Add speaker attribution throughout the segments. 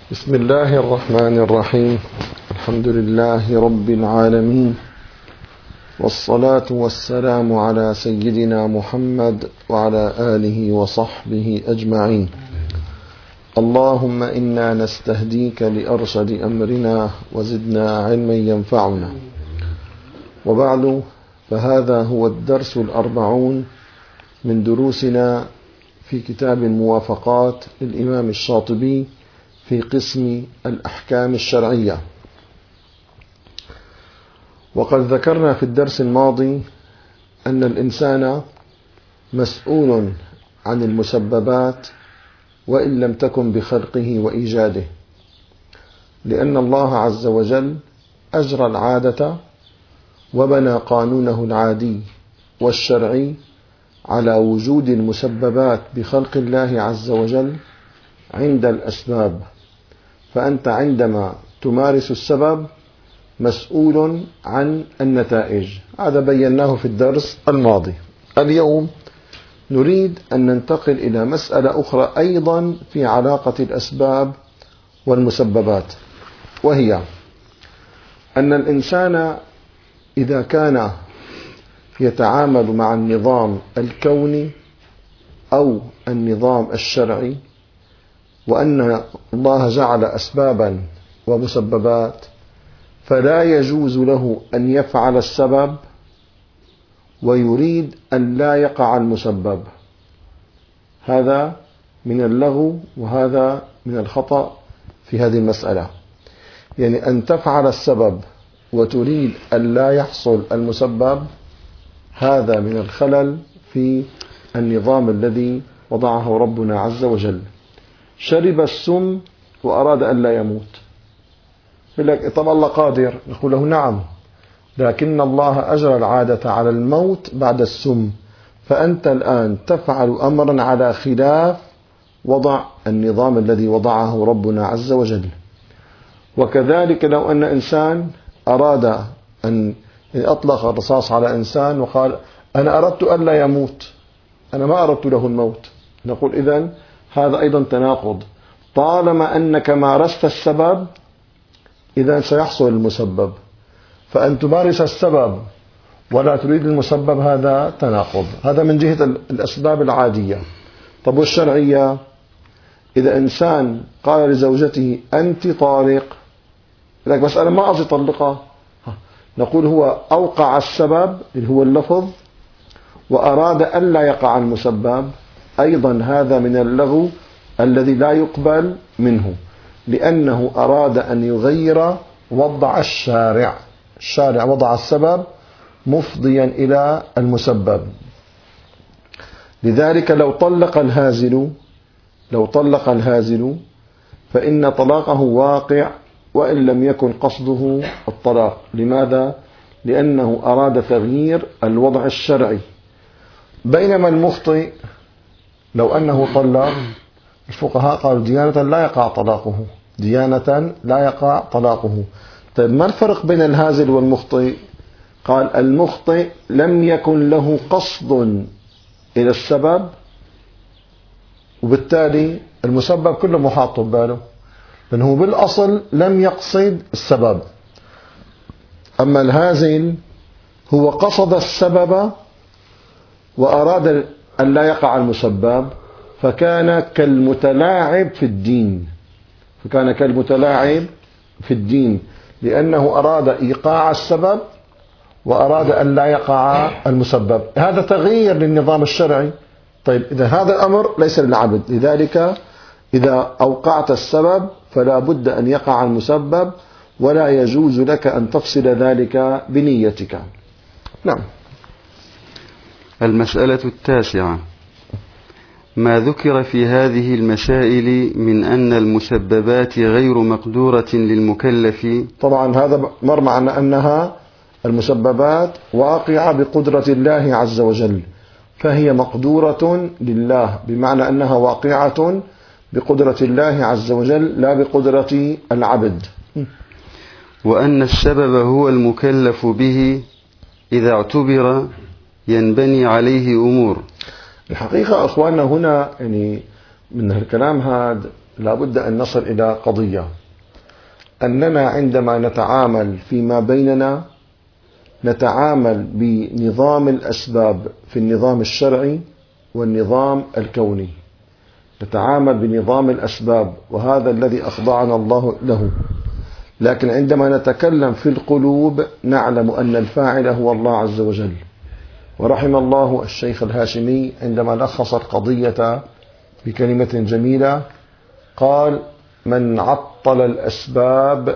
Speaker 1: بسم الله الرحمن الرحيم. الحمد لله رب العالمين، والصلاة والسلام على سيدنا محمد وعلى آله وصحبه أجمعين. اللهم إنا نستهديك لأرشد أمرنا وزدنا علما ينفعنا. وبعد، فهذا هو الدرس 40 من دروسنا في كتاب الموافقات للإمام الشاطبي في قسم الأحكام الشرعية. وقد ذكرنا في الدرس الماضي أن الإنسان مسؤول عن المسببات وإن لم تكن بخلقه وإيجاده، لأن الله عز وجل أجرى العادة وبنى قانونه العادي والشرعي على وجود المسببات بخلق الله عز وجل عند الأسباب. فأنت عندما تمارس السبب مسؤول عن النتائج، هذا بيناه في الدرس الماضي. اليوم نريد أن ننتقل إلى مسألة أخرى أيضا في علاقة الأسباب والمسببات، وهي أن الإنسان إذا كان يتعامل مع النظام الكوني أو النظام الشرعي، وأن الله جعل أسبابا ومسببات، فلا يجوز له أن يفعل السبب ويريد أن لا يقع المسبب. هذا من اللغو وهذا من الخطأ في هذه المسألة. يعني أن تفعل السبب وتريد أن لا يحصل المسبب، هذا من الخلل في النظام الذي وضعه ربنا عز وجل. شرب السم وأراد أن لا يموت، يقول لك طب الله قادر، نقول له نعم، لكن الله أجرى العادة على الموت بعد السم، فأنت الآن تفعل أمرا على خلاف وضع النظام الذي وضعه ربنا عز وجل. وكذلك لو أن إنسان أراد أن أطلق الرصاص على إنسان وقال أنا أردت أن لا يموت، أنا ما أردت له الموت، نقول إذن هذا أيضا تناقض. طالما أنك مارست السبب إذن سيحصل المسبب، فأن تمارس السبب ولا تريد المسبب هذا تناقض. هذا من جهة الأسباب العادية. طب والشرعية؟ إذا إنسان قال لزوجته أنت طالق، لك بس أنا ما أريد أطلقها، نقول هو أوقع السبب اللي هو اللفظ وأراد أن لا يقع المسبب، أيضا هذا من اللغو الذي لا يقبل منه، لأنه أراد أن يغير وضع الشارع. الشارع وضع السبب مفضيا إلى المسبب. لذلك لو طلق الهازل فإن طلاقه واقع وإن لم يكن قصده الطلاق. لماذا؟ لأنه أراد تغيير الوضع الشرعي. بينما المخطئ لو أنه طلق، الفقهاء قالوا ديانة لا يقع طلاقه، ديانة لا يقع طلاقه. طيب ما الفرق بين الهازل والمخطئ؟ قال المخطئ لم يكن له قصد إلى السبب، وبالتالي المسبب كله محاط بباله، لأنه بالأصل لم يقصد السبب. أما الهازل هو قصد السبب وأراد أن لا يقع المسبب، فكان كالمتلاعب في الدين، لأنه أراد إيقاع السبب وأراد أن لا يقع المسبب. هذا تغيير للنظام الشرعي. طيب إذا هذا الأمر ليس للعبد، لذلك إذا أوقعت السبب فلا بد أن يقع المسبب، ولا يجوز لك أن تفصل ذلك بنيتك. نعم.
Speaker 2: المسألة 9: ما ذكر في هذه المسائل من أن المسببات غير مقدورة للمكلف.
Speaker 1: طبعا هذا مر معنا أنها المسببات واقعة بقدرة الله عز وجل، فهي مقدورة لله، بمعنى أنها واقعة بقدرة الله عز وجل لا بقدرة العبد.
Speaker 2: وأن السبب هو المكلف به إذا اعتبر ينبني عليه أمور.
Speaker 1: الحقيقة أخواننا هنا يعني من الكلام هذا لابد أن نصل إلى قضية، أننا عندما نتعامل فيما بيننا نتعامل بنظام الأسباب في النظام الشرعي والنظام الكوني. نتعامل بنظام الأسباب وهذا الذي أخضعنا الله له، لكن عندما نتكلم في القلوب نعلم أن الفاعل هو الله عز وجل. ورحم الله الشيخ الهاشمي عندما لخص القضية بكلمة جميلة قال: من عطل الأسباب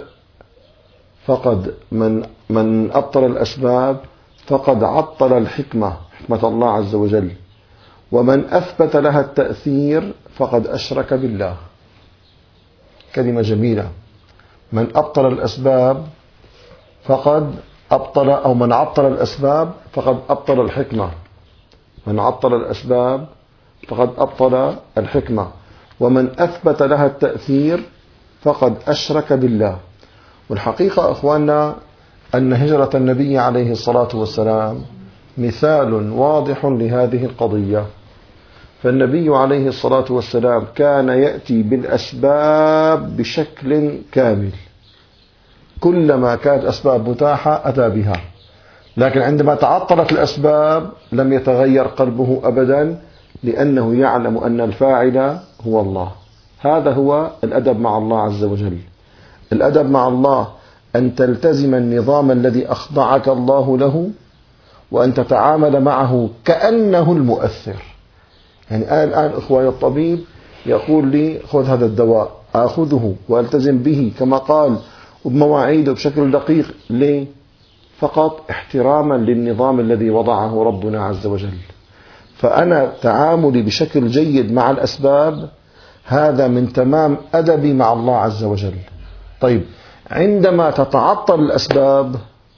Speaker 1: فقد عطل الحكمة، حكمة الله عز وجل، ومن أثبت لها التأثير فقد أشرك بالله. كلمة جميلة. من أبطل الأسباب فقد أبطل، أو من عطل الأسباب فقد أبطل الحكمة. من عطل الأسباب فقد أبطل الحكمة، ومن أثبت لها التأثير فقد أشرك بالله. والحقيقة أخواننا أن هجرة النبي عليه الصلاة والسلام مثال واضح لهذه القضية. فالنبي عليه الصلاة والسلام كان يأتي بالأسباب بشكل كامل، كلما كانت أسباب متاحة أتى بها، لكن عندما تعطلت الأسباب لم يتغير قلبه أبدا، لأنه يعلم أن الفاعل هو الله. هذا هو الأدب مع الله عز وجل. الأدب مع الله أن تلتزم النظام الذي أخضعك الله له، وأن تتعامل معه كأنه المؤثر. يعني أنا الآن إخواني الطبيب يقول لي خذ هذا الدواء، أخذه وألتزم به كما قال وبمواعيده بشكل دقيق. ليه؟ فقط احتراما للنظام الذي وضعه ربنا عز وجل. فأنا تعاملي بشكل جيد مع الأسباب هذا من تمام أدبي مع الله عز وجل. طيب، عندما تتعطل الأسباب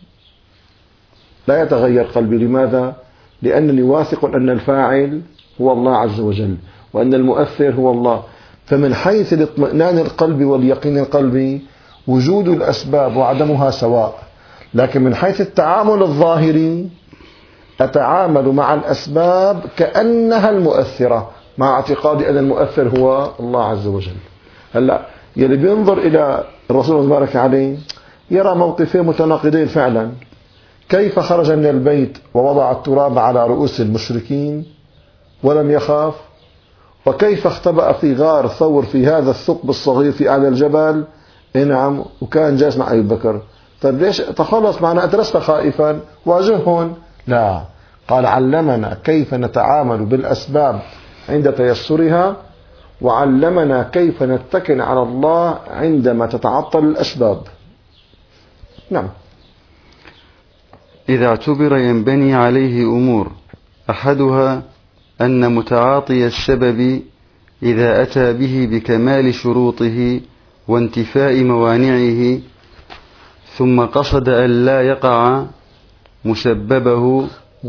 Speaker 1: لا يتغير قلبي. لماذا؟ لأنني واثق أن الفاعل هو الله عز وجل، وأن المؤثر هو الله. فمن حيث الاطمئنان القلبي واليقين القلبي وجود الأسباب وعدمها سواء، لكن من حيث التعامل الظاهري أتعامل مع الأسباب كأنها المؤثرة، مع اعتقادي أن المؤثر هو الله عز وجل. هلأ يلي بينظر إلى الرسول مبارك عليه يرى موقفين متناقضين فعلا. كيف خرج من البيت ووضع التراب على رؤوس المشركين ولم يخاف، وكيف اختبأ في غار ثور في هذا الثقب الصغير في أعلى الجبل، نعم، وكان جالس مع أبي بكر. طيب ليش تخلص معنا؟ أنت لست خائفا، واجههم. لا، قال علمنا كيف نتعامل بالأسباب عند تيسرها، وعلمنا كيف نتكل على الله عندما تتعطل الأسباب. نعم.
Speaker 2: إذا اعتبر ينبني عليه أمور، أحدها أن متعاطي السبب إذا أتى به بكمال شروطه وانتفاء موانعه ثم قصد أن لا يقع مسببه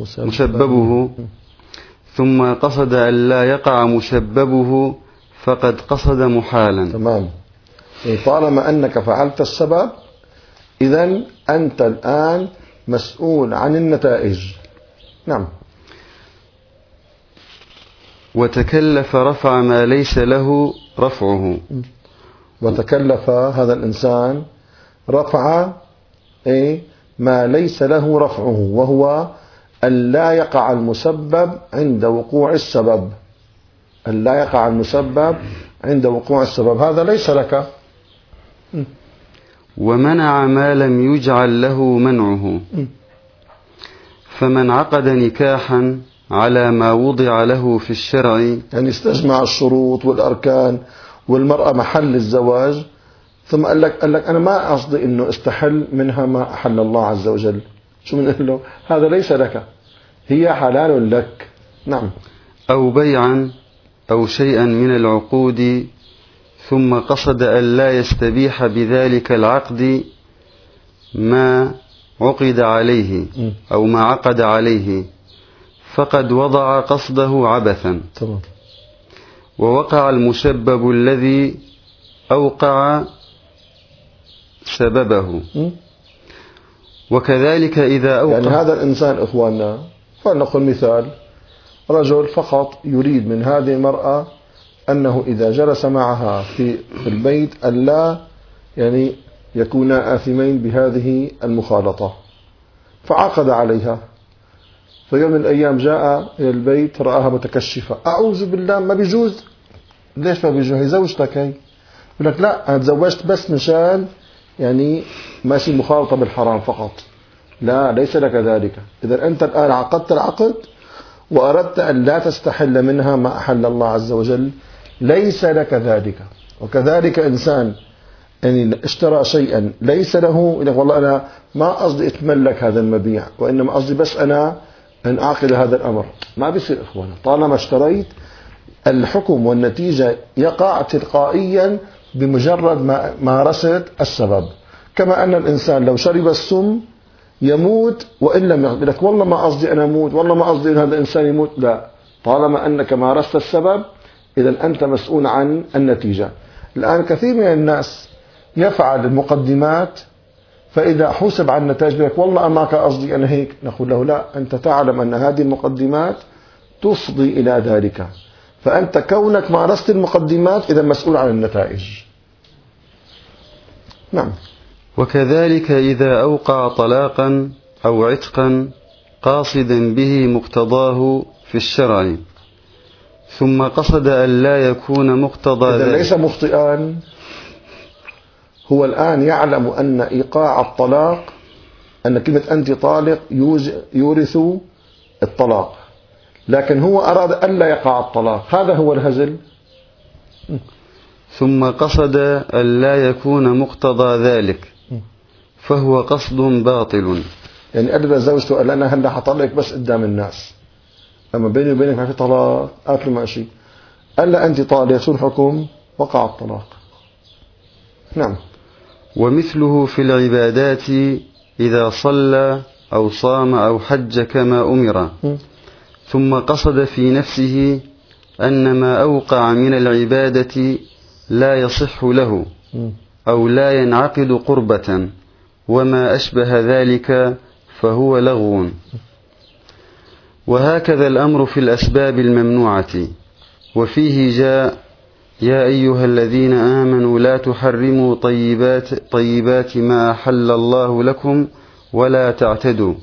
Speaker 2: فقد قصد محالا.
Speaker 1: تمام. طالما أنك فعلت السبب إذن أنت الآن مسؤول عن النتائج. نعم.
Speaker 2: وتكلف رفع ما ليس له رفعه.
Speaker 1: وتكلف هذا الإنسان رفع ما ليس له رفعه، وهو أن لا يقع المسبب عند وقوع السبب. أن لا يقع المسبب عند وقوع السبب، هذا ليس لك.
Speaker 2: ومنع ما لم يجعل له منعه. فمن عقد نكاحا على ما وضع له في الشرع،
Speaker 1: يعني استجمع الشروط والأركان والمرأة محل الزواج، ثم قال لك أنا ما قصدي إنه استحل منها ما أحل الله عز وجل. شو بنقول له؟ هذا ليس لك، هي حلال لك. نعم.
Speaker 2: أو بيعا أو شيئا من العقود، ثم قصد أن لا يستبيح بذلك العقد ما عقد عليه أو ما عقد عليه، فقد وضع قصده عبثا.
Speaker 1: طبعا.
Speaker 2: ووقع المسبب الذي أوقع سببه. وكذلك إذا أوقع،
Speaker 1: يعني هذا الإنسان إخواننا، فلنقل مثال، رجل فقط يريد من هذه المرأة أنه إذا جلس معها في البيت ألا يعني يكونا آثمين بهذه المخالطة، فعقد عليها. فيوم من الأيام جاء إلى البيت رآها متكشفة، أعوذ بالله، ما بيجوز. ليش ما بيجوز؟ هي زوجتك هي. يقول لك لا، أنا تزوجت بس مشان يعني ماشي مخالطة بالحرام فقط. لا، ليس لك ذلك. إذا أنت الآن عقدت العقد وأردت أن لا تستحل منها ما أحل الله عز وجل، ليس لك ذلك. وكذلك إنسان يعني اشترى شيئا ليس له، يقول والله أنا ما قصدي أتملك هذا المبيع، وإنما قصدي بس أنا أن أعقد هذا الأمر، ما بيصير إخوانا. طالما اشتريت، الحكم والنتيجة يقع تلقائيا بمجرد ما مارست السبب. كما أن الإنسان لو شرب السم يموت وإن لم يقل لك والله ما قصدي أنا أموت، والله ما قصدي أن هذا الإنسان يموت. لا، طالما أنك مارست السبب إذا أنت مسؤول عن النتيجة. الآن كثير من الناس يفعل المقدمات، فإذا حسب عن النتائج لك والله ما كان قصدي أنا هيك، نقول له لا، أنت تعلم أن هذه المقدمات تفضي إلى ذلك، فأنت كونك مارست المقدمات إذا مسؤول عن النتائج. نعم.
Speaker 2: وكذلك إذا أوقع طلاقا أو عتقا قاصدا به مقتضاه في الشرع، ثم قصد أن لا يكون مقتضى
Speaker 1: إذا
Speaker 2: ذلك.
Speaker 1: ليس مخطئان. هو الآن يعلم أن إيقاع الطلاق، أن كلمة أنت طالق يورث الطلاق، لكن هو أراد أن لا يقع الطلاق، هذا هو الهزل.
Speaker 2: ثم قصد أن لا يكون مقتضى ذلك، فهو قصد باطل.
Speaker 1: يعني أدب زوجته قال أنا هلا حطلق بس قدام الناس، أما بيني وبينك ما في طلاق، قالت له ماشي، قال لا أنت طالق، شو الحكم؟ وقع الطلاق. نعم.
Speaker 2: ومثله في العبادات إذا صلى أو صام أو حج كما أمر، ثم قصد في نفسه أن ما أوقع من العبادة لا يصح له أو لا ينعقد قربة وما أشبه ذلك، فهو لغو. وهكذا الأمر في الأسباب الممنوعة، وفيه جاء يا أيها الذين آمنوا لا تحرموا طيبات ما أحل الله لكم ولا تعتدوا.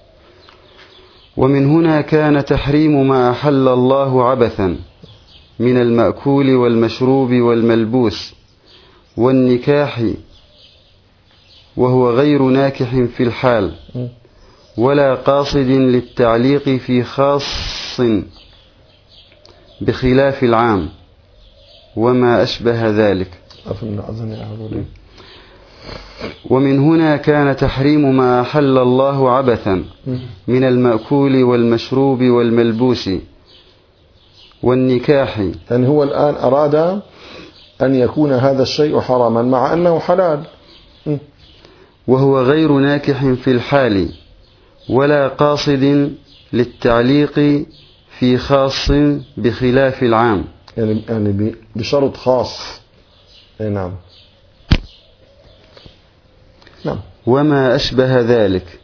Speaker 2: ومن هنا كان تحريم ما أحل الله عبثا من المأكول والمشروب والملبوس والنكاح، وهو غير ناكح في الحال ولا قاصد للتعليق في خاص بخلاف العام وما أشبه ذلك. ومن هنا كان تحريم ما أحل الله عبثا من المأكول والمشروب والملبوس والنكاح.
Speaker 1: يعني هو الآن أراد أن يكون هذا الشيء حراما مع أنه حلال،
Speaker 2: وهو غير ناكح في الحال ولا قاصد للتعليق في خاص بخلاف العام،
Speaker 1: يعني بشرط خاص. نعم. نعم.
Speaker 2: وما أشبه ذلك.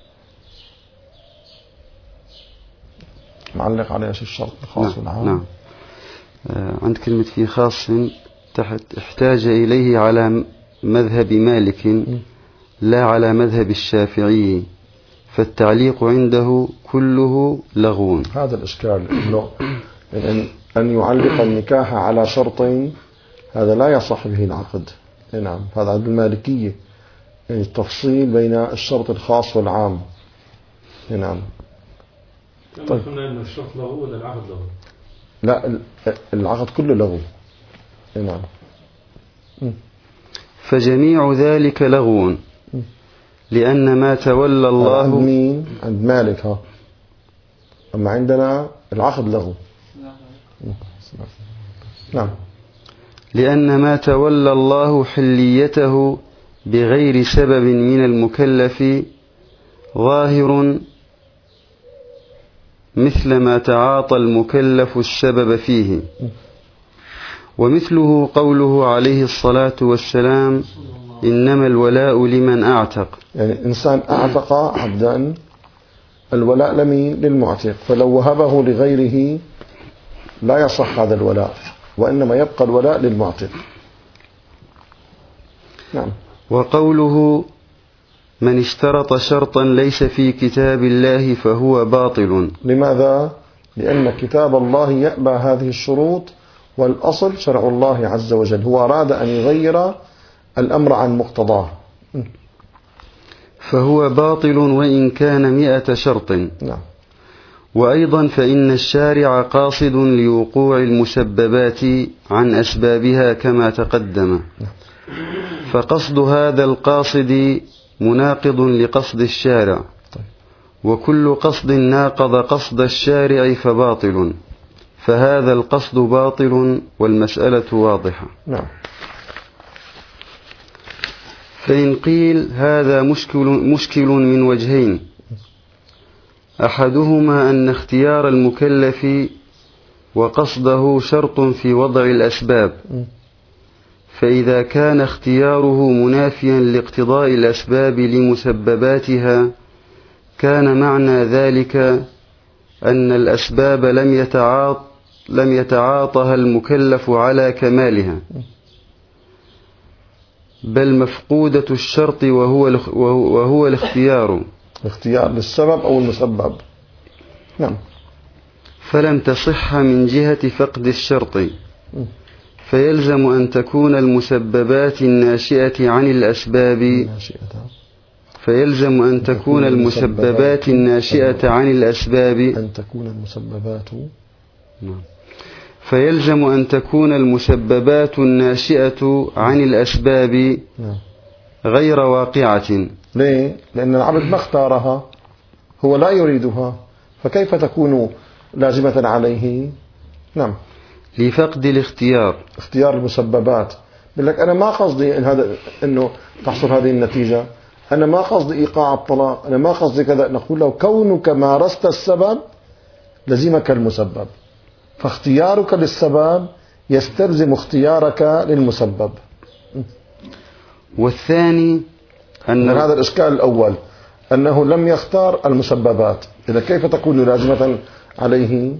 Speaker 1: معلق عليه الشرط الخاص والعام.
Speaker 2: نعم. عند كلمة في خاص تحت احتاج إليه على مذهب مالك لا على مذهب الشافعي، فالتعليق عنده كله لغو.
Speaker 1: هذا الإشكال، إنه أن يعلق النكاح على شرطين هذا لا يصح به العقد. نعم. هذا عند المالكية، يعني التفصيل بين الشرط الخاص والعام. نعم.
Speaker 3: طيب قلنا إن الشرط لغو ولا العقد لغو؟
Speaker 1: لا، العقد كله لغو. نعم.
Speaker 2: فجميع ذلك لغو، لأن ما تولى الله.
Speaker 1: عند مين؟ عند مالك. ها. أما عندنا العقد لغو. نعم.
Speaker 2: لأن ما تولى الله حليته بغير سبب من المكلف ظاهر، مثل ما تعاطى المكلف السبب فيه. ومثله قوله عليه الصلاة والسلام إنما الولاء لمن أعتق.
Speaker 1: يعني إنسان أعتق عبدا، الولاء لمين؟ للمعتق، فلو وهبه لغيره لا يصح هذا الولاء. وإنما يبقى الولاء للمعتق. نعم.
Speaker 2: وقوله من اشترط شرطا ليس في كتاب الله فهو باطل.
Speaker 1: لماذا؟ لأن كتاب الله يأبى هذه الشروط، والأصل شرع الله عز وجل، هو أراد أن يغير الأمر عن مقتضاه.
Speaker 2: فهو باطل وإن كان 100 شرط.
Speaker 1: نعم.
Speaker 2: وأيضا فإن الشارع قاصد لوقوع المسببات عن أسبابها كما تقدم، فقصد هذا القاصد مناقض لقصد الشارع، وكل قصد ناقض قصد الشارع فباطل، فهذا القصد باطل والمسألة واضحة.
Speaker 1: نعم.
Speaker 2: فإن قيل هذا مشكل من وجهين: أحدهما أن اختيار المكلف وقصده شرط في وضع الأسباب، فإذا كان اختياره منافيا لاقتضاء الأسباب لمسبباتها كان معنى ذلك أن الأسباب لم يتعاطها المكلف على كمالها، بل مفقودة الشرط وهو الاختيار
Speaker 1: للسبب أو المسبب. نعم.
Speaker 2: فلم تصح من جهة فقد الشرط، فيلزم أن تكون المسببات الناشئة عن الأسباب فيلزم أن تكون المسببات الناشئة عن الأسباب فيلزم أن تكون المسببات الناشئة عن الأسباب غير واقعة.
Speaker 1: ليه؟ لأن العبد ما اختارها، هو لا يريدها، فكيف تكون لازمة عليه؟ نعم.
Speaker 2: لفقد الاختيار،
Speaker 1: اختيار المسببات. بقول لك أنا ما قصدي إنه تحصل هذه النتيجة، أنا ما قصدي إيقاع الطلاق، أنا ما قصدي كذا. نقول له كونك مارست السبب لزمك المسبب، فاختيارك للسبب يستلزم اختيارك للمسبب.
Speaker 2: والثاني أن
Speaker 1: هذا الإشكال الأول أنه لم يختار المسببات، إذا كيف تكون لازمة عليه؟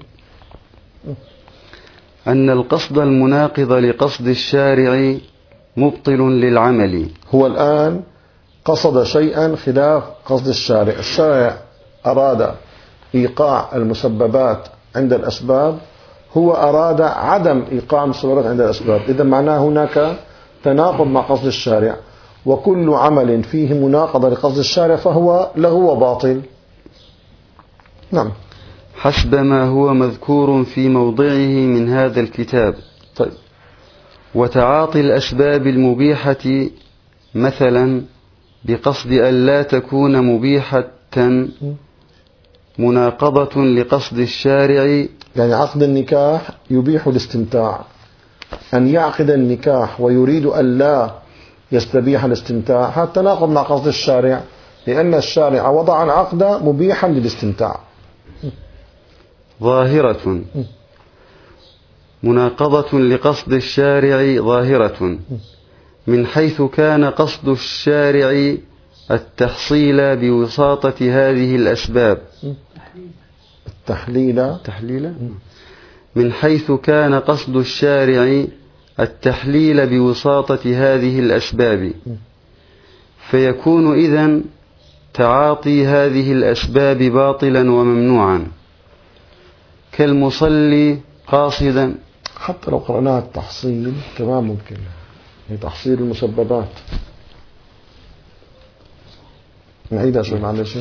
Speaker 2: أن القصد المناقض لقصد الشارع مبطل للعمل.
Speaker 1: هو الآن قصد شيئا خلاف قصد الشارع. الشارع أراد إيقاع المسببات عند الأسباب، هو أراد عدم إيقاع المسببات عند الأسباب. إذا معناه هناك تناقض مع قصد الشارع، وكل عمل فيه مناقضة لقصد الشارع فهو لغو وباطل. نعم.
Speaker 2: حسب ما هو مذكور في موضعه من هذا الكتاب.
Speaker 1: طيب.
Speaker 2: وتعاطي الأسباب المبيحة مثلا بقصد أن لا تكون مبيحة مناقضة لقصد الشارع.
Speaker 1: يعني عقد النكاح يبيح الاستمتاع، أن يعقد النكاح ويريد أن لا يستبيح الاستمتاع، هذا تناقض مع قصد الشارع، لأن الشارع وضع العقد مبيحا للاستمتاع.
Speaker 2: ظاهرة مناقضة لقصد الشارع ظاهرة، من حيث كان قصد الشارع التحصيل بوساطة هذه الأسباب.
Speaker 1: التحليل
Speaker 2: من حيث كان قصد الشارع التحليل بوساطة هذه الأسباب، فيكون إذن تعاطي هذه الأسباب باطلا وممنوعا، كالمصلي قاصدا.
Speaker 1: حتى لو قرأناها التحصيل كمان ممكن، هي تحصيل المسببات. نعيدها شوي معلش.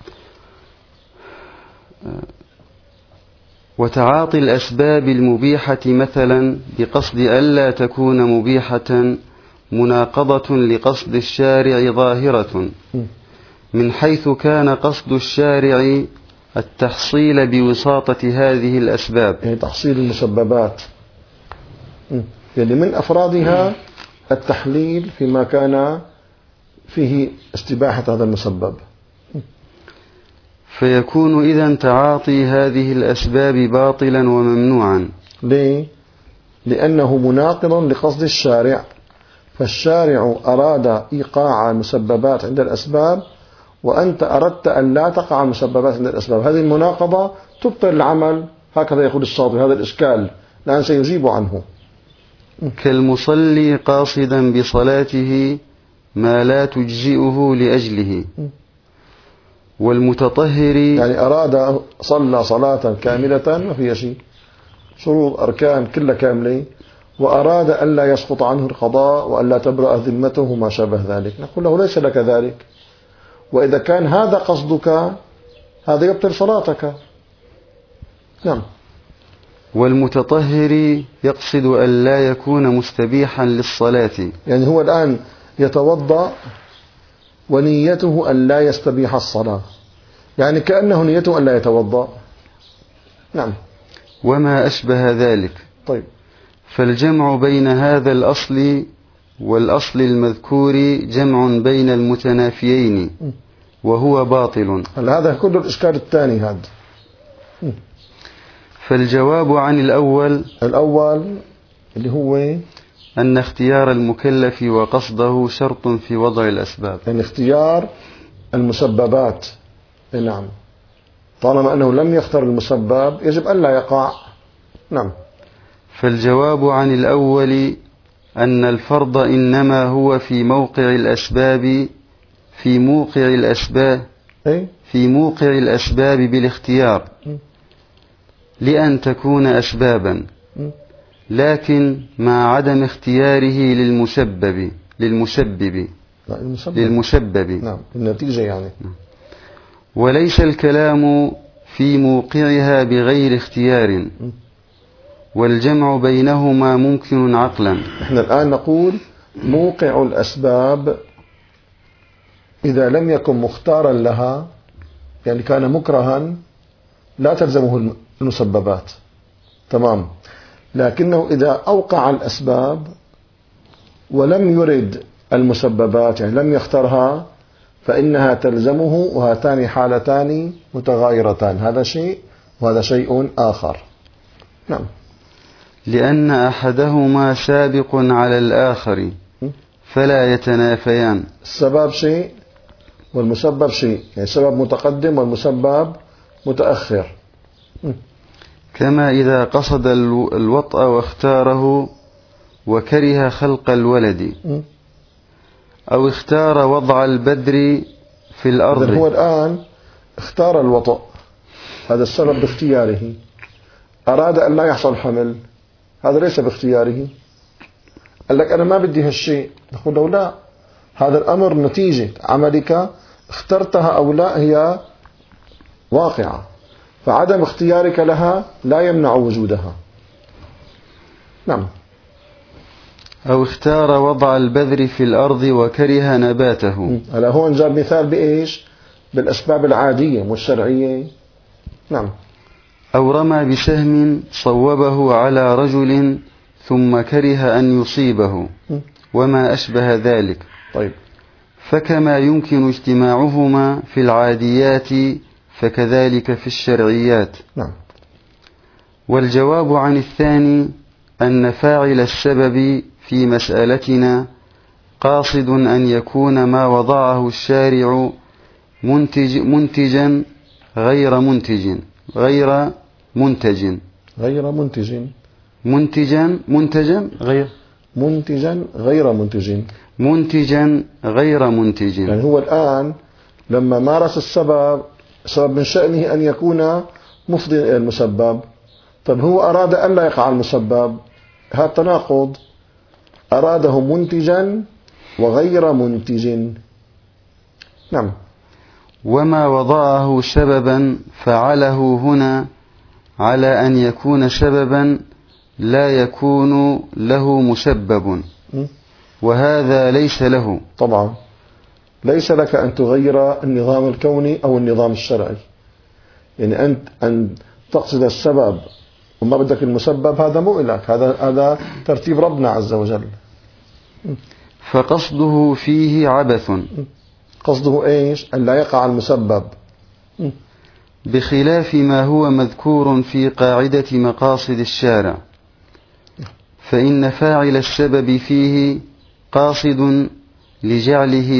Speaker 2: وتعاطي الأسباب المبيحة مثلا بقصد ألا تكون مبيحة مناقضة لقصد الشارع ظاهرة، من حيث كان قصد الشارع التحصيل بوساطة هذه الأسباب.
Speaker 1: يعني تحصيل المسببات، يعني من أفرادها التحليل فيما كان فيه استباحة هذا المسبب.
Speaker 2: فيكون إذن تعاطي هذه الأسباب باطلا وممنوعا.
Speaker 1: ليه؟ لأنه مناقض لقصد الشارع، فالشارع أراد إيقاع المسببات عند الأسباب، وأنت أردت أن لا تقع المسببات عند الأسباب. هذه المناقضة تبطل العمل، هكذا يقول الشاطبي. هذا الإشكال الآن سيجيب عنه.
Speaker 2: كالمصلي قاصدا بصلاته ما لا تجزئه لأجله، والمتطهر
Speaker 1: يعني أراد صلى صلاة كاملة ما فيها شيء، شروط أركان كلها كاملة، وأراد أن لا يسقط عنه القضاء وأن لا تبرأ ذمته وما شابه ذلك، نقول له ليس لك ذلك، وإذا كان هذا قصدك هذا يبطل صلاتك. نعم.
Speaker 2: والمتطهر يقصد أن لا يكون مستبيحا للصلاة،
Speaker 1: يعني هو الآن يتوضأ ونيته أن لا يستبيح الصلاة، يعني كأنه نيته أن لا يتوضأ. نعم.
Speaker 2: وما أشبه ذلك.
Speaker 1: طيب.
Speaker 2: فالجمع بين هذا الأصل والأصل المذكور جمع بين المتنافيين وهو باطل.
Speaker 1: هذا كله الإشكال الثاني هذا.
Speaker 2: فالجواب عن الأول
Speaker 1: اللي هو
Speaker 2: أن اختيار المكلف وقصده شرط في وضع الأسباب،
Speaker 1: يعني اختيار المسببات. نعم، طالما أنه لم يختار المسبب يجب أن لا يقع. نعم.
Speaker 2: فالجواب عن الأول أن الفرض إنما هو في موقع الأسباب في موقع الأسباب بالاختيار لأن تكون أسبابا، لكن مع عدم اختياره للمسبب.
Speaker 1: نعم، النتيجة يعني.
Speaker 2: وليس الكلام في موقعها بغير اختيار، والجمع بينهما ممكن عقلا.
Speaker 1: احنا الآن نقول موقع الأسباب إذا لم يكن مختارا لها، يعني كان مكرها، لا تلزمه المسببات. تمام. لكنه إذا أوقع الأسباب ولم يرد المسببات، يعني لم يختارها، فإنها تلزمه، وهاتان حالتان متغايرتان، هذا شيء وهذا شيء آخر. نعم.
Speaker 2: لأن أحدهما سابق على الآخر فلا يتنافيان.
Speaker 1: السبب شيء والمسبب شيء، يعني السبب متقدم والمسبب متأخر.
Speaker 2: كما إذا قصد الوطأ واختاره وكره خلق الولد، أو اختار وضع البدر في الأرض.
Speaker 1: هو الآن اختار الوطأ، هذا السبب باختياره، أراد أن لا يحصل حمل، هذا ليس باختياره. قال لك أنا ما بدي هالشيء، نقول له لا، هذا الأمر نتيجة عملك، اخترتها أو لا هي واقعة، فعدم اختيارك لها لا يمنع وجودها. نعم.
Speaker 2: أو اختار وضع البذر في الأرض وكره نباته.
Speaker 1: هلا هون جاب مثال بإيش؟ بالأسباب العادية والشرعية. نعم.
Speaker 2: أو رمى بسهم صوبه على رجل ثم كره أن يصيبه وما أشبه ذلك.
Speaker 1: طيب.
Speaker 2: فكما يمكن اجتماعهما في العاديات فكذلك في الشرعيات.
Speaker 1: نعم.
Speaker 2: والجواب عن الثاني أن فاعل السبب في مسألتنا قاصد أن يكون ما وضعه الشارع منتجا غير منتج
Speaker 1: يعني هو الآن لما مارس السبب من شأنه أن يكون مفضي إلى المسبب، طيب هو أراد أن لا يقع المسبب، هذا تناقض، أراده منتجا وغير منتج. نعم.
Speaker 2: وما وضعه سببا فعله هنا على أن يكون سببا لا يكون له مسبب، وهذا ليس له.
Speaker 1: طبعا ليس لك أن تغير النظام الكوني أو النظام الشرعي، يعني أنت أن تقصد السبب وما بدك المسبب، هذا مو إلك، هذا ترتيب ربنا عز وجل.
Speaker 2: فقصده فيه عبث.
Speaker 1: قصده إيش؟ أن لا يقع المسبب،
Speaker 2: بخلاف ما هو مذكور في قاعدة مقاصد الشارع، فإن فاعل السبب فيه قاصد لجعله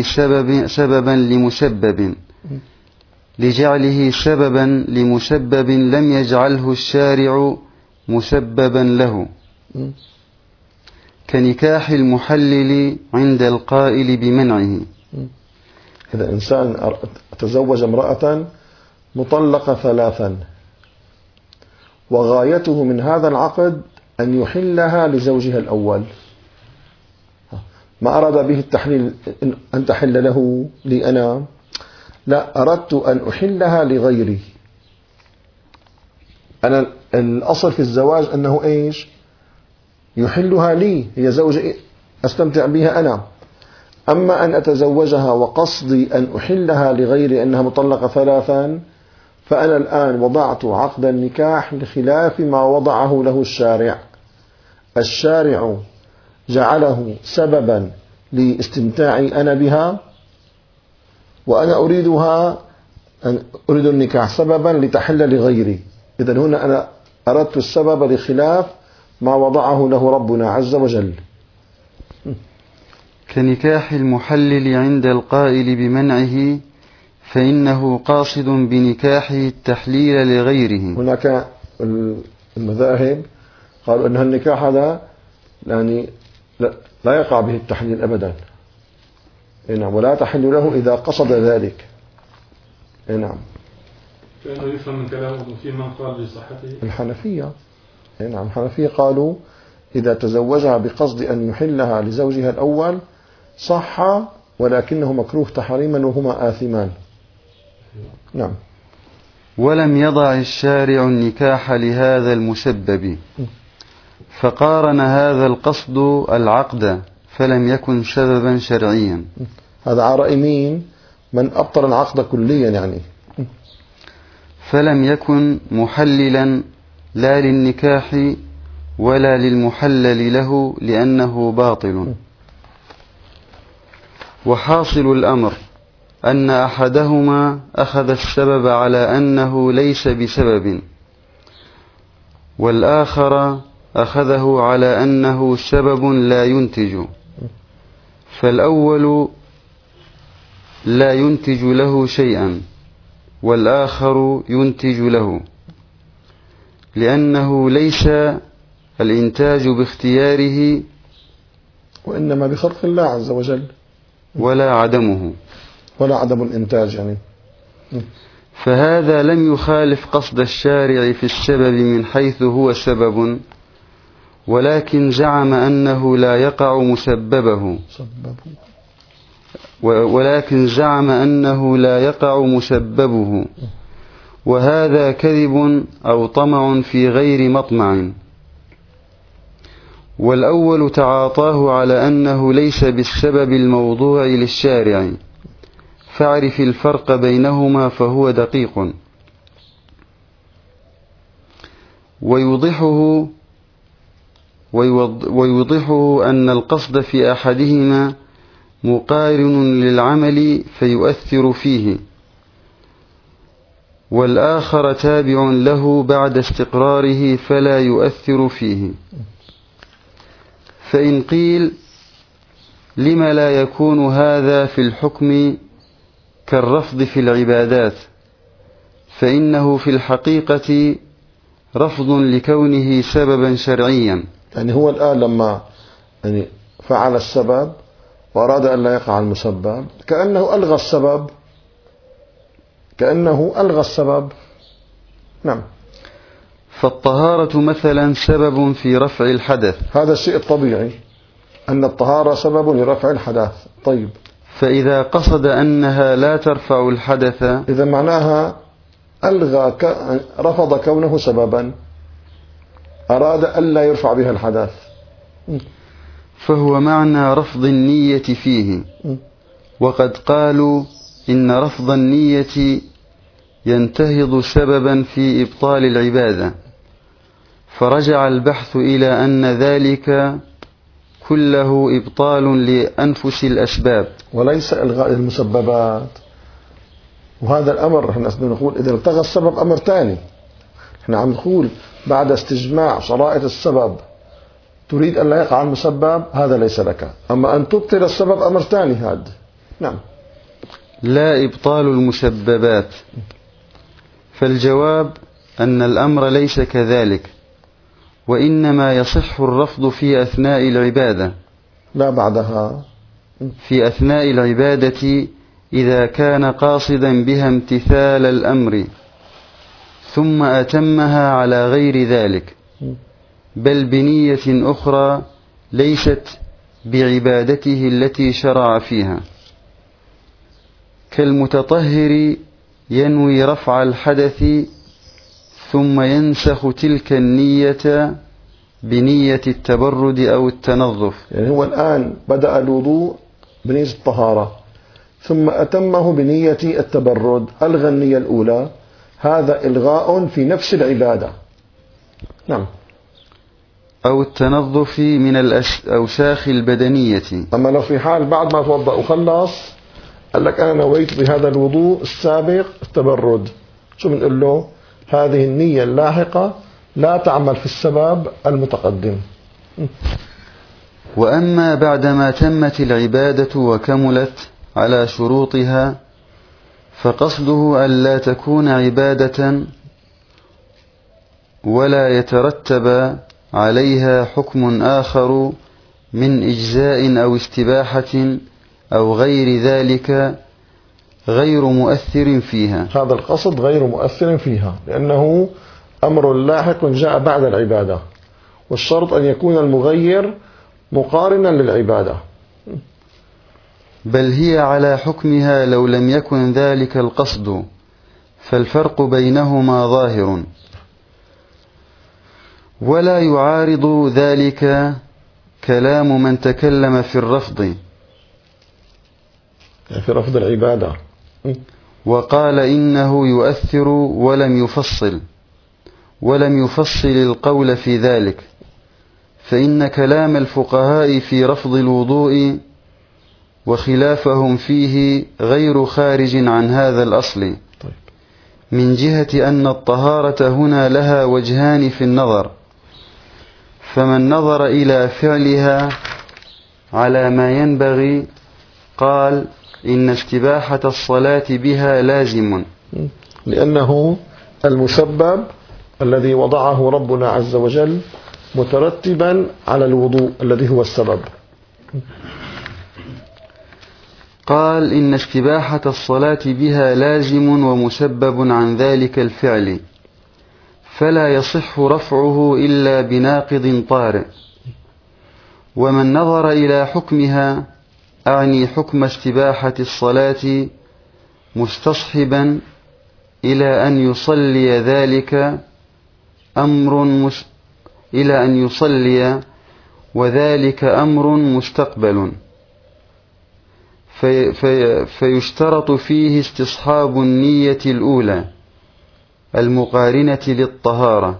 Speaker 2: سببا لمسبب لم يجعله الشارع مسببا له. كنكاح المحلل عند القائل بمنعه.
Speaker 1: إذا إنسان تزوج امرأة مطلقة 3 وغايته من هذا العقد أن يحلها لزوجها الأول، ما أراد به التحليل أن تحل له لي أنا، لا، أردت أن أحلها لغيري. أنا الأصل في الزواج أنه إيش؟ يحلها لي، هي زوجة أستمتع بها أنا. أما أن أتزوجها وقصدي أن أحلها لغيري أنها مطلقة 3، فأنا الآن وضعت عقد النكاح لخلاف ما وضعه له الشارع. الشارع جعله سببا لاستمتاعي أنا بها، وأنا أريد النكاح سببا لتحل لغيري. إذن هنا أنا أردت السبب لخلاف ما وضعه له ربنا عز وجل.
Speaker 2: كنكاح المحلل عند القائل بمنعه، فإنه قاصد بنكاحه التحليل لغيره.
Speaker 1: هناك المذاهب قالوا أن النكاح هذا يعني لا يقع به التحليل أبدا، نعم، ولا تحل له إذا قصد ذلك. نعم،
Speaker 3: كأنه يفهم من كلامه في من قال بصحته.
Speaker 1: الحنفية، نعم، الحنفية قالوا إذا تزوجها بقصد أن يحلها لزوجها الأول صح، ولكنه مكروه تحريما وهما آثمان. نعم.
Speaker 2: ولم يضع الشارع النكاح لهذا المسبب، فقارن هذا القصد العقد، فلم يكن سببا شرعيا.
Speaker 1: هذا على رأي مين؟ من أبطل العقد كليا يعني.
Speaker 2: فلم يكن محللا لا للنكاح ولا للمحلل له، لأنه باطل. وحاصل الأمر أن أحدهما أخذ السبب على أنه ليس بسبب، والآخر أخذه على أنه سبب لا ينتج، فالأول لا ينتج له شيئا والآخر ينتج له، لأنه ليس الإنتاج باختياره
Speaker 1: وإنما بخلق الله عز وجل،
Speaker 2: ولا عدمه،
Speaker 1: ولا عدم الإنتاج يعني.
Speaker 2: فهذا لم يخالف قصد الشارع في السبب من حيث هو سبب، ولكن زعم أنه لا يقع مسببه، وهذا كذب أو طمع في غير مطمع. والأول تعاطاه على أنه ليس بالسبب الموضوع للشارع، فاعرف الفرق بينهما فهو دقيق. ويوضحه أن القصد في أحدهما مقارن للعمل فيؤثر فيه، والآخر تابع له بعد استقراره فلا يؤثر فيه. فإن قيل لم لا يكون هذا في الحكم كالرفض في العبادات، فإنه في الحقيقة رفض لكونه سببا شرعيا.
Speaker 1: يعني هو الآن لما فعل السبب وأراد أن لا يقع المسبب، كأنه ألغى السبب. نعم.
Speaker 2: فالطهارة مثلا سبب في رفع الحدث،
Speaker 1: هذا الشيء الطبيعي أن الطهارة سبب لرفع الحدث. طيب،
Speaker 2: فإذا قصد أنها لا ترفع الحدث،
Speaker 1: إذا معناها رفض كونه سببا، أراد ألا يرفع بها الحدث،
Speaker 2: فهو معنى رفض النية فيه. وقد قالوا إن رفض النية ينتهض سببا في إبطال العبادة، فرجع البحث إلى أن ذلك كله إبطال لأنفس الأسباب
Speaker 1: وليس إلغاء المسببات. وهذا الأمر احنا نقول إذا التغى السبب أمر تاني. احنا عم نقول بعد استجماع شرائط السبب تريد أن لا يقع المسبب، هذا ليس لك. أما أن تبطل السبب أمر تاني هذا. نعم.
Speaker 2: لا إبطال وإنما يصح الرفض في أثناء العبادة،
Speaker 1: لا بعدها.
Speaker 2: في أثناء العبادة إذا كان قاصدا بها امتثال الأمر ثم أتمها على غير ذلك، بل بنية أخرى ليست بعبادته التي شرع فيها، كالمتطهر ينوي رفع الحدث ثم ينسخ تلك النية بنية التبرد أو التنظف.
Speaker 1: يعني هو الآن بدأ الوضوء بنية الطهارة ثم أتمه بنية التبرد، ألغى النية الأولى، هذا إلغاء في نفس العبادة. نعم.
Speaker 2: أو التنظف من الأوساخ البدنية.
Speaker 1: أما لو في حال بعد ما توضأ وخلص قال لك أنا نويت بهذا الوضوء السابق التبرد، شو بنقول له؟ هذه النية اللاحقة لا تعمل في السبب المتقدم.
Speaker 2: وأما بعدما تمت العبادة وكملت على شروطها فقصده ألا تكون عبادة ولا يترتب عليها حكم آخر من إجزاء أو استباحة أو غير ذلك غير مؤثر فيها.
Speaker 1: هذا القصد غير مؤثر فيها لأنه أمر لاحق جاء بعد العبادة، والشرط أن يكون المغير مقارنا للعبادة.
Speaker 2: بل هي على حكمها لو لم يكن ذلك القصد، فالفرق بينهما ظاهر، ولا يعارض ذلك كلام من تكلم في الرفض،
Speaker 1: في رفض العبادة،
Speaker 2: وقال إنه يؤثر ولم يفصل القول في ذلك، فإن كلام الفقهاء في رفض الوضوء وخلافهم فيه غير خارج عن هذا الأصل، من جهة أن الطهارة هنا لها وجهان في النظر، فمن نظر إلى فعلها على ما ينبغي قال إن استباحة الصلاة بها لازم،
Speaker 1: لأنه المسبب الذي وضعه ربنا عز وجل مترتبا على الوضوء الذي هو السبب.
Speaker 2: قال إن استباحة الصلاة بها لازم ومسبب عن ذلك الفعل، فلا يصح رفعه إلا بناقض طارئ. ومن نظر إلى حكمها، أعني حكم استباحة الصلاة، مستصحبا إلى أن يصلي ذلك وذلك أمر مستقبل، فيشترط فيه استصحاب النية الأولى المقارنة للطهارة،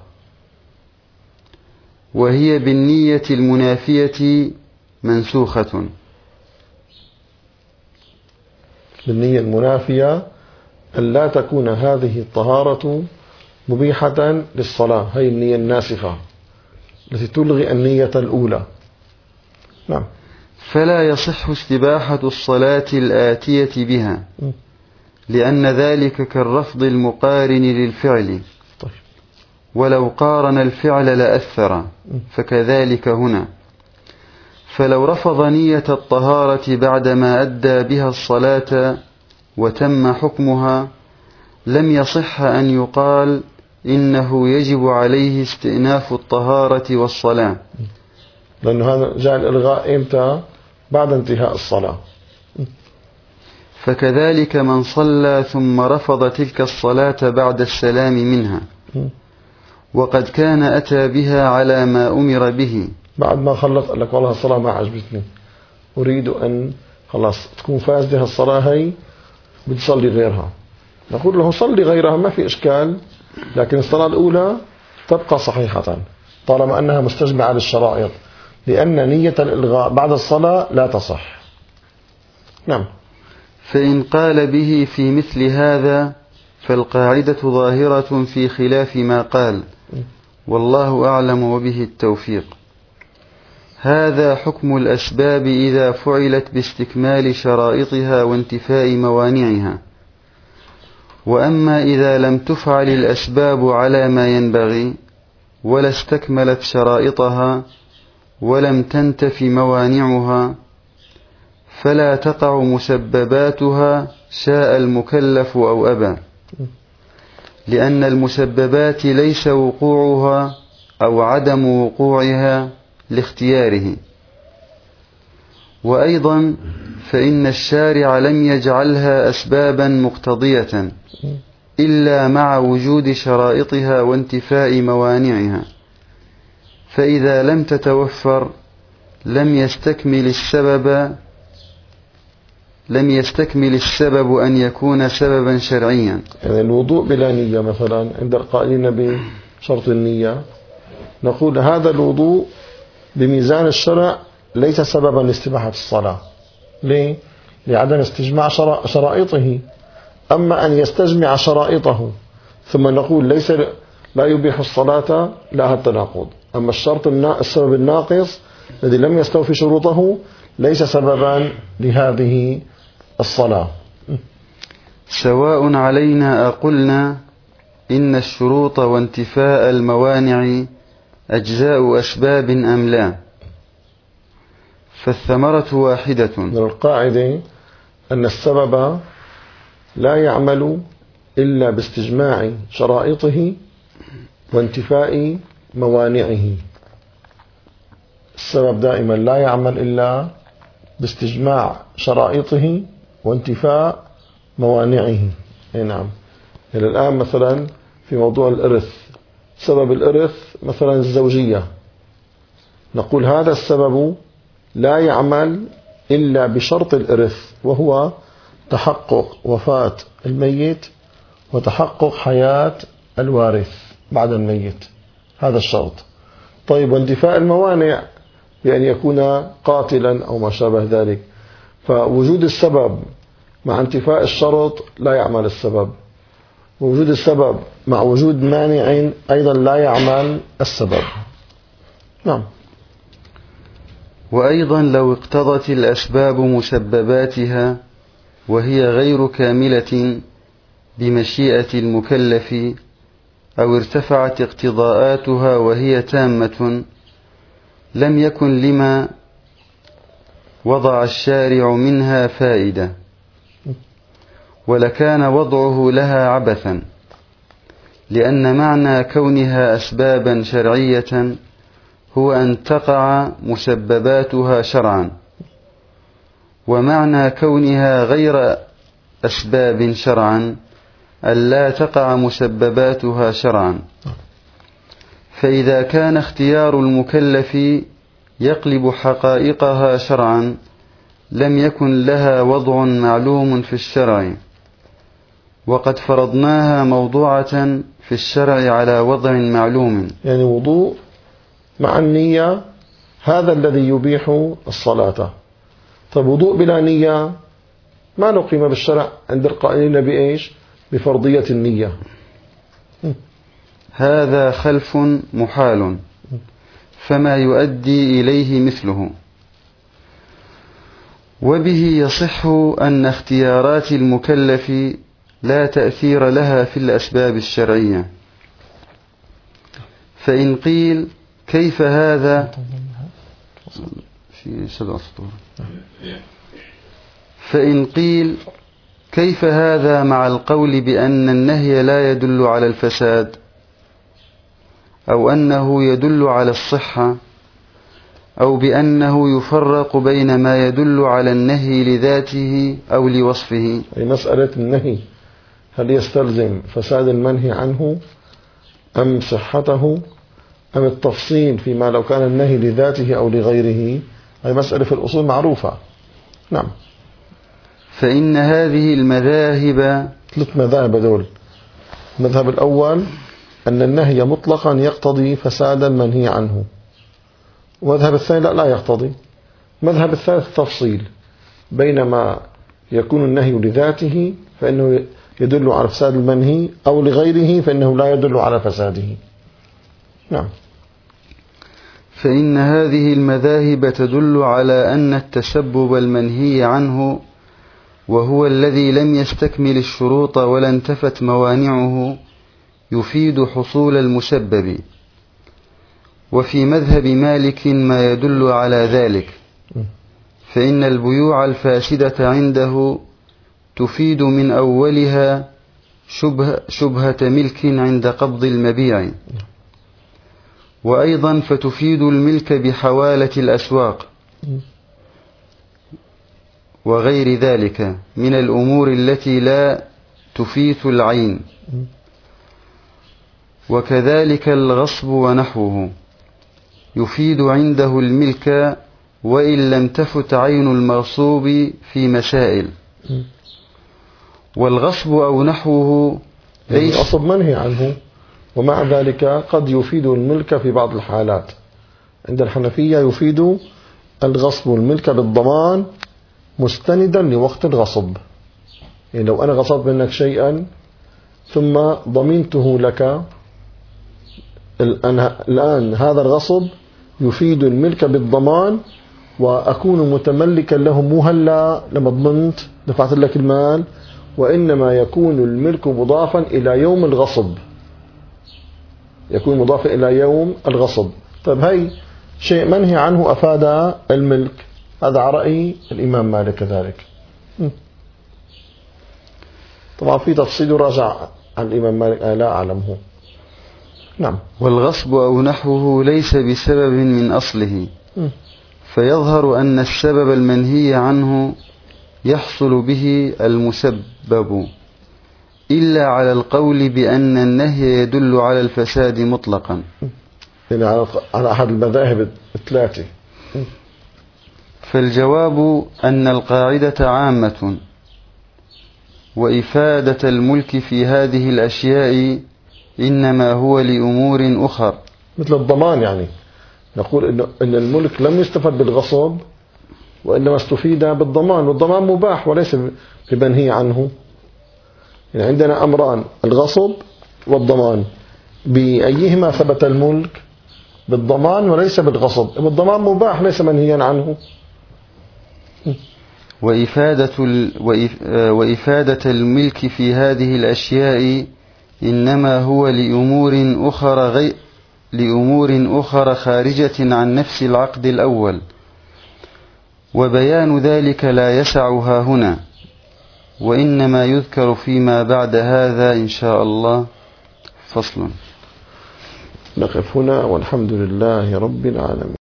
Speaker 2: وهي بالنية المنافية منسوخة.
Speaker 1: بالنية المنافية أن لا تكون هذه الطهارة مبيحة للصلاة، هي النية الناسخة التي تلغي النية الأولى. نعم.
Speaker 2: فلا يصح استباحة الصلاة الآتية بها، لأن ذلك كالرفض المقارن للفعل، ولو قارن الفعل لأثر، فكذلك هنا. فلو رفض نية الطهارة بعدما أدى بها الصلاة وتم حكمها لم يصح أن يقال إنه يجب عليه استئناف الطهارة والصلاة،
Speaker 1: لأنه هذا جاء الإلغاء إمتى؟ بعد انتهاء الصلاة.
Speaker 2: فكذلك من صلى ثم رفض تلك الصلاة بعد السلام منها، وقد كان أتى بها على ما أمر به،
Speaker 1: بعد ما خلص قال لك والله الصلاة ما عجبتني، أريد أن خلاص تكون فاسدة الصلاة، هي بتصلي غيرها، نقول له صلي غيرها ما في إشكال، لكن الصلاة الأولى تبقى صحيحة طالما أنها مستجمعة للشرائط، لأن نية الإلغاء بعد الصلاة لا تصح. نعم.
Speaker 2: فإن قال به في مثل هذا فالقاعدة ظاهرة في خلاف ما قال، والله أعلم وبه التوفيق. هذا حكم الأسباب إذا فعلت باستكمال شرائطها وانتفاء موانعها. وأما إذا لم تفعل الأسباب على ما ينبغي ولا استكملت شرائطها ولم تنتف موانعها، فلا تقع مسبباتها شاء المكلف أو أبى، لأن المسببات ليس وقوعها أو عدم وقوعها لاختياره. وأيضا فإن الشارع لم يجعلها أسبابا مقتضية إلا مع وجود شرائطها وانتفاء موانعها، فإذا لم تتوفر لم يستكمل السبب أن يكون سببا شرعيا.
Speaker 1: يعني الوضوء بلا نية مثلا عند القائلين بشرط النية، نقول هذا الوضوء بميزان الشرع ليس سببا لاستباحة الصلاة. ليه؟ لعدم استجماع شرائطه. أما أن يستجمع شرائطه ثم نقول ليس لا يبيح الصلاة، لا هذا التناقض. أما السبب الناقص الذي لم يستوفي شروطه ليس سببا لهذه الصلاة.
Speaker 2: سواء علينا أقلنا إن الشروط وانتفاء الموانع أجزاء أسباب أم لا، فالثمرة واحدة.
Speaker 1: من القاعدة أن السبب لا يعمل إلا باستجماع شرائطه وانتفاء موانعه. السبب دائما لا يعمل إلا باستجماع شرائطه وانتفاء موانعه. نعم. يعني الآن مثلا في موضوع الإرث، سبب الإرث مثلا الزوجية، نقول هذا السبب لا يعمل إلا بشرط الإرث، وهو تحقق وفاة الميت وتحقق حياة الوارث بعد الميت، هذا الشرط. طيب، واندفاع الموانع بأن يكون قاتلا أو ما شابه ذلك، فوجود السبب مع انتفاء الشرط لا يعمل السبب، ووجود السبب مع وجود مانع أيضا لا يعمل السبب. نعم.
Speaker 2: وأيضا لو اقتضت الأسباب مسبباتها وهي غير كاملة بمشيئة المكلف، أو ارتفعت اقتضاءاتها وهي تامة، لم يكن لما وضع الشارع منها فائدة، ولكان وضعه لها عبثا، لأن معنى كونها أسبابا شرعية هو أن تقع مسبباتها شرعا، ومعنى كونها غير أسباب شرعا ألا تقع مسبباتها شرعا. فإذا كان اختيار المكلف يقلب حقائقها شرعا لم يكن لها وضع معلوم في الشرع، وقد فرضناها موضوعة في الشرع على وضع معلوم.
Speaker 1: يعني وضوء مع النية هذا الذي يبيح الصلاة. طيب، وضوء بلا نية ما له قيمة بالشرع عند القائلين بإيش؟ بفرضية النية.
Speaker 2: هذا خلف محال، فما يؤدي إليه مثله. وبه يصح أن اختيارات المكلف لا تأثير لها في الأسباب الشرعية. فإن قيل كيف هذا كيف هذا مع القول بأن النهي لا يدل على الفساد، أو أنه يدل على الصحة، أو بأنه يفرق بين ما يدل على النهي لذاته أو لوصفه؟
Speaker 1: أي مسألة النهي هل يستلزم فساد المنهي عنه أم صحته أم التفصيل فيما لو كان النهي لذاته أو لغيره؟ أي مسألة في الأصول معروفة. نعم.
Speaker 2: فإن هذه المذاهب
Speaker 1: 3 مذاهب دول. المذهب الأول أن النهي مطلقا يقتضي فساد المنهي عنه، والمذهب الثاني لا يقتضي. المذهب الثالث تفصيل، بينما يكون النهي لذاته فإنه يدل على فساد المنهي، أو لغيره فإنه لا يدل على فساده. نعم.
Speaker 2: فإن هذه المذاهب تدل على أن التسبب المنهي عنه، وهو الذي لم يستكمل الشروط ولا انتفت موانعه، يفيد حصول المسبب، وفي مذهب مالك ما يدل على ذلك، فإن البيوع الفاسدة عنده تفيد من أولها شبهة ملك عند قبض المبيع، وأيضا فتفيد الملك بحوالة الأسواق وغير ذلك من الأمور التي لا تفيت العين، وكذلك الغصب ونحوه يفيد عنده الملك وإن لم تفت عين المغصوب في مسائل. والغصب أو نحوه ليس
Speaker 1: الغصب منهي عنه، ومع ذلك قد يفيد الملك في بعض الحالات. عند الحنفية يفيد الغصب الملك بالضمان مستندا لوقت الغصب. يعني لو أنا غصبت منك شيئا ثم ضمنته لك، الآن هذا الغصب يفيد الملك بالضمان، وأكون متملكا له مو هلا لما ضمنت دفعت لك المال، وإنما يكون الملك مضافا إلى يوم الغصب، يكون مضافا إلى يوم الغصب. طيب هاي شيء منهي عنه أفاد الملك، هذا على رأي الإمام مالك كذلك. طبعا في تفصيل راجع عن الإمام مالك لا أعلمه. نعم.
Speaker 2: والغصب أو نحوه ليس بسبب من أصله، فيظهر أن السبب المنهي عنه يحصل به المسبب، إلا على القول بأن النهي يدل على الفساد مطلقا،
Speaker 1: يعني على أحد المذاهب الثلاثة.
Speaker 2: فالجواب أن القاعدة عامة، وإفادة الملك في هذه الأشياء إنما هو لأمور أخر،
Speaker 1: مثل الضمان. يعني نقول إن الملك لم يستفد بالغصب، وإنما استفيد بالضمان، والضمان مباح وليس بمنهي عنه. يعني عندنا أمران، الغصب والضمان، بأيهما ثبت الملك؟ بالضمان وليس بالغصب. بالضمان مباح ليس منهيا عنه.
Speaker 2: وإفادة الملك في هذه الأشياء إنما هو لأمور أخرى خارجة عن نفس العقد الأول، وبيان ذلك لا يسعها هنا، وإنما يذكر فيما بعد هذا إن شاء الله. فصل.
Speaker 1: نقف هنا، والحمد لله رب العالمين.